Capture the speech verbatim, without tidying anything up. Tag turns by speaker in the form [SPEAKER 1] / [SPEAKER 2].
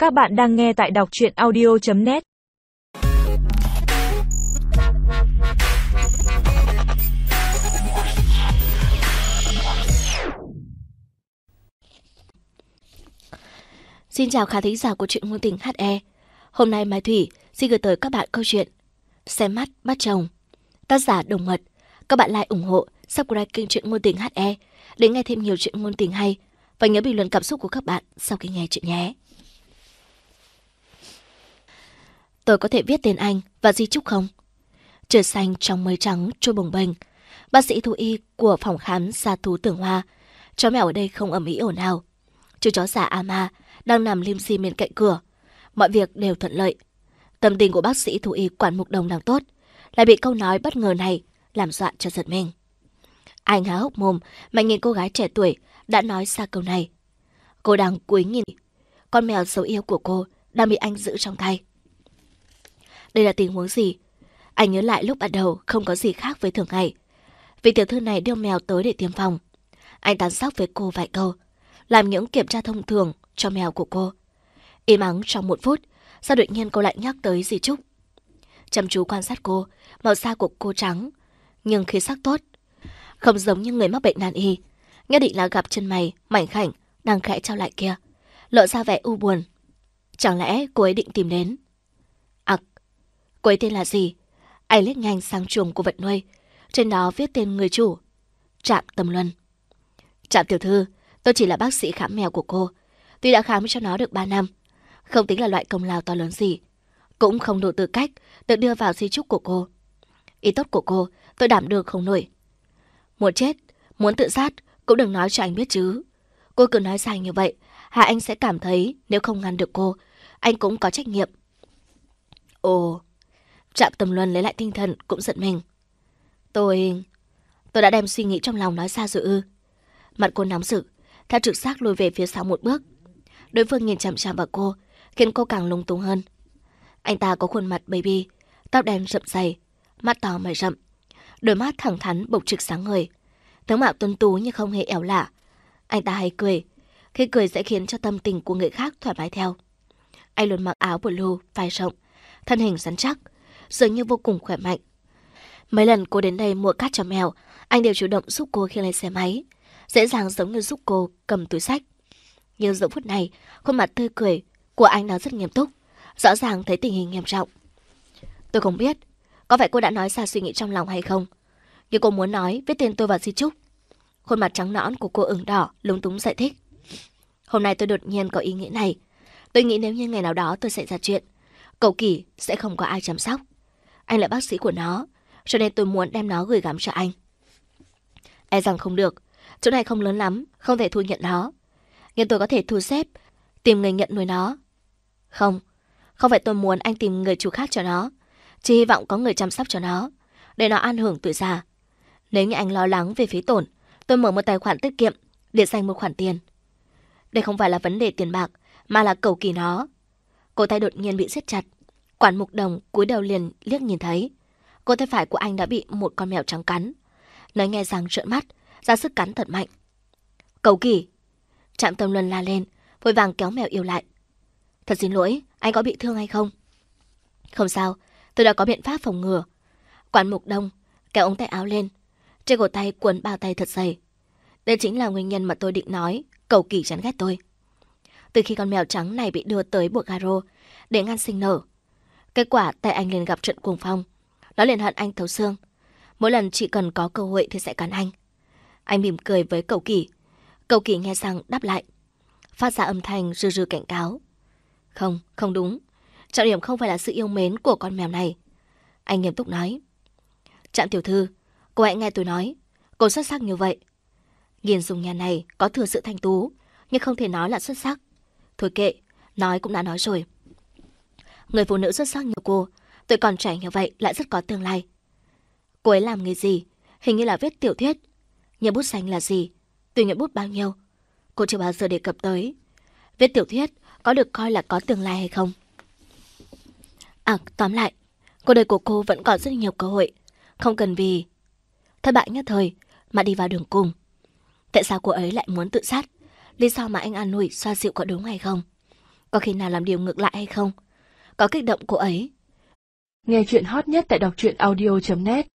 [SPEAKER 1] Các bạn đang nghe tại đọc truyện audio chấm net.
[SPEAKER 2] Xin chào khán thính giả của truyện ngôn tình hát e. Hôm nay Mai Thủy xin gửi tới các bạn câu chuyện Xem mắt bắt chồng, tác giả Đồng Mật. Các bạn like, ủng hộ, subscribe kênh truyện ngôn tình hát e để nghe thêm nhiều chuyện ngôn tình hay, và nhớ bình luận cảm xúc của các bạn sau khi nghe chuyện nhé. Tôi có thể viết tên anh và di chúc không? Trời xanh trong mây trắng trôi bồng bềnh. Bác sĩ thú y của phòng khám Sa Thú Tưởng Hoa. Chó mèo ở đây không ầm ĩ ồn ào. Chú chó già Ama đang nằm lim dim bên cạnh cửa. Mọi việc đều thuận lợi. Tâm tình của bác sĩ thú y Quản Mục Đồng đang tốt, lại bị câu nói bất ngờ này làm dọa cho giật mình. Anh há hốc mồm mà nhìn cô gái trẻ tuổi đã nói ra câu này. Cô đang cúi nhìn con mèo xấu yêu của cô đang bị anh giữ trong tay. Đây là tình huống gì? Anh nhớ lại lúc bắt đầu không có gì khác với thường ngày. Vị tiểu thư này đưa mèo tới để tiêm phòng. Anh tán sóc với cô vài câu, làm những kiểm tra thông thường cho mèo của cô. Im ắng trong một phút, sau đột nhiên cô lại nhắc tới di chúc. Chăm chú quan sát cô, màu da của cô trắng, nhưng khí sắc tốt. Không giống như người mắc bệnh nan y, nhất định là gặp chân mày mảnh khảnh đang khẽ trao lại kia, lộ ra vẻ u buồn. Chẳng lẽ cô ấy định tìm đến? Ặc, cô ấy tên là gì? Anh liếc nhanh sang chuồng của vật nuôi, trên đó viết tên người chủ, Trạm Tâm Luân. Trạm tiểu thư, tôi chỉ là bác sĩ khám mèo của cô. Tuy đã khám cho nó được ba năm, không tính là loại công lao to lớn gì, cũng không đủ tư cách được đưa vào di chúc của cô. Ý tốt của cô tôi đảm đương không nổi. Muốn chết, muốn tự sát cũng đừng nói cho anh biết chứ. Cô cứ nói dài như vậy, Hà Anh sẽ cảm thấy nếu không ngăn được cô, anh cũng có trách nhiệm. Ồ, Trạm Tâm Luân lấy lại tinh thần cũng giận mình. Tôi... tôi đã đem suy nghĩ trong lòng nói ra rồi ư? Mặt cô nóng rực, theo trực giác lùi về phía sau một bước. Đối phương nhìn chằm chằm vào cô, khiến cô càng lung tung hơn. Anh ta có khuôn mặt baby, tóc đen rậm dày, mắt to mày rậm, đôi mắt thẳng thắn bộc trực sáng ngời, tướng mạo tuấn tú nhưng không hề ẻo lả. Anh ta hay cười, khi cười sẽ khiến cho tâm tình của người khác thoải mái theo. Anh luôn mặc áo blue vai rộng, thân hình rắn chắc, dường như vô cùng khỏe mạnh. Mấy lần cô đến đây mua cát cho mèo, anh đều chủ động giúp cô khi lên xe máy, dễ dàng giống như giúp cô cầm túi xách. Nhưng giờ phút này, khuôn mặt tươi cười của anh đang rất nghiêm túc, rõ ràng thấy tình hình nghiêm trọng. Tôi không biết có phải cô đã nói ra suy nghĩ trong lòng hay không, nhưng cô muốn nói viết tên tôi vào di chúc. Khuôn mặt trắng nõn của cô ửng đỏ, lúng túng giải thích. Hôm nay tôi đột nhiên có ý nghĩ này. Tôi nghĩ nếu như ngày nào đó tôi xảy ra chuyện, Cậu Kỳ sẽ không có ai chăm sóc. Anh là bác sĩ của nó, cho nên tôi muốn đem nó gửi gắm cho anh. E rằng không được, chỗ này không lớn lắm, không thể thu nhận nó. Nhưng tôi có thể thu xếp, tìm người nhận nuôi nó. Không, không phải tôi muốn anh tìm người chủ khác cho nó, chỉ hy vọng có người chăm sóc cho nó, để nó an hưởng tuổi già. Nếu như anh lo lắng về phí tổn, tôi mở một tài khoản tiết kiệm để dành một khoản tiền. Đây không phải là vấn đề tiền bạc, mà là cầu kỳ nó. Cổ tay đột nhiên bị siết chặt. Quản Mục Đồng cúi đầu liền liếc nhìn thấy cổ tay phải của anh đã bị một con mèo trắng cắn. Nói nghe rằng trợn mắt, ra sức cắn thật mạnh. Cầu kỳ! Trạm Tâm Luân la lên, vội vàng kéo mèo yêu lại. Thật xin lỗi, anh có bị thương hay không? Không sao, tôi đã có biện pháp phòng ngừa. Quản Mục Đông kéo ống tay áo lên, trên cổ tay cuốn bao tay thật dày. Đây chính là nguyên nhân mà tôi định nói Cầu Kỳ chán ghét tôi. Từ khi con mèo trắng này bị đưa tới buộc garo để ngăn sinh nở, kết quả tay anh liền gặp trận cuồng phong. Nó liền hận anh thấu xương. Mỗi lần chỉ cần có cơ hội thì sẽ cắn anh. Anh mỉm cười với Cầu Kỳ. Cầu Kỳ nghe rằng đáp lại, phát ra âm thanh rừ rừ cảnh cáo. Không, không đúng. Trọng điểm không phải là sự yêu mến của con mèo này. Anh nghiêm túc nói. Trạm tiểu thư, cô hãy nghe tôi nói. Cô xuất sắc như vậy. Nhìn dùng nhà này có thừa sự thanh tú, nhưng không thể nói là xuất sắc. Thôi kệ, nói cũng đã nói rồi. Người phụ nữ xuất sắc như cô, tuổi còn trẻ như vậy lại rất có tương lai. Cô ấy làm nghề gì? Hình như là viết tiểu thuyết. Nhưng bút danh là gì? Tùy nhuận bút bao nhiêu? Cô chưa bao giờ đề cập tới. Viết tiểu thuyết có được coi là có tương lai hay không? À, tóm lại, cuộc đời của cô vẫn còn rất nhiều cơ hội. Không cần vì thất bại nhất thời mà đi vào đường cùng. Tại sao cô ấy lại muốn tự sát? Lý do mà anh an ủi xoa dịu có đúng hay không? Có khi nào làm điều ngược lại hay không? Có kích động cô ấy.
[SPEAKER 1] Nghe chuyện hot nhất tại đọc truyện audio chấm net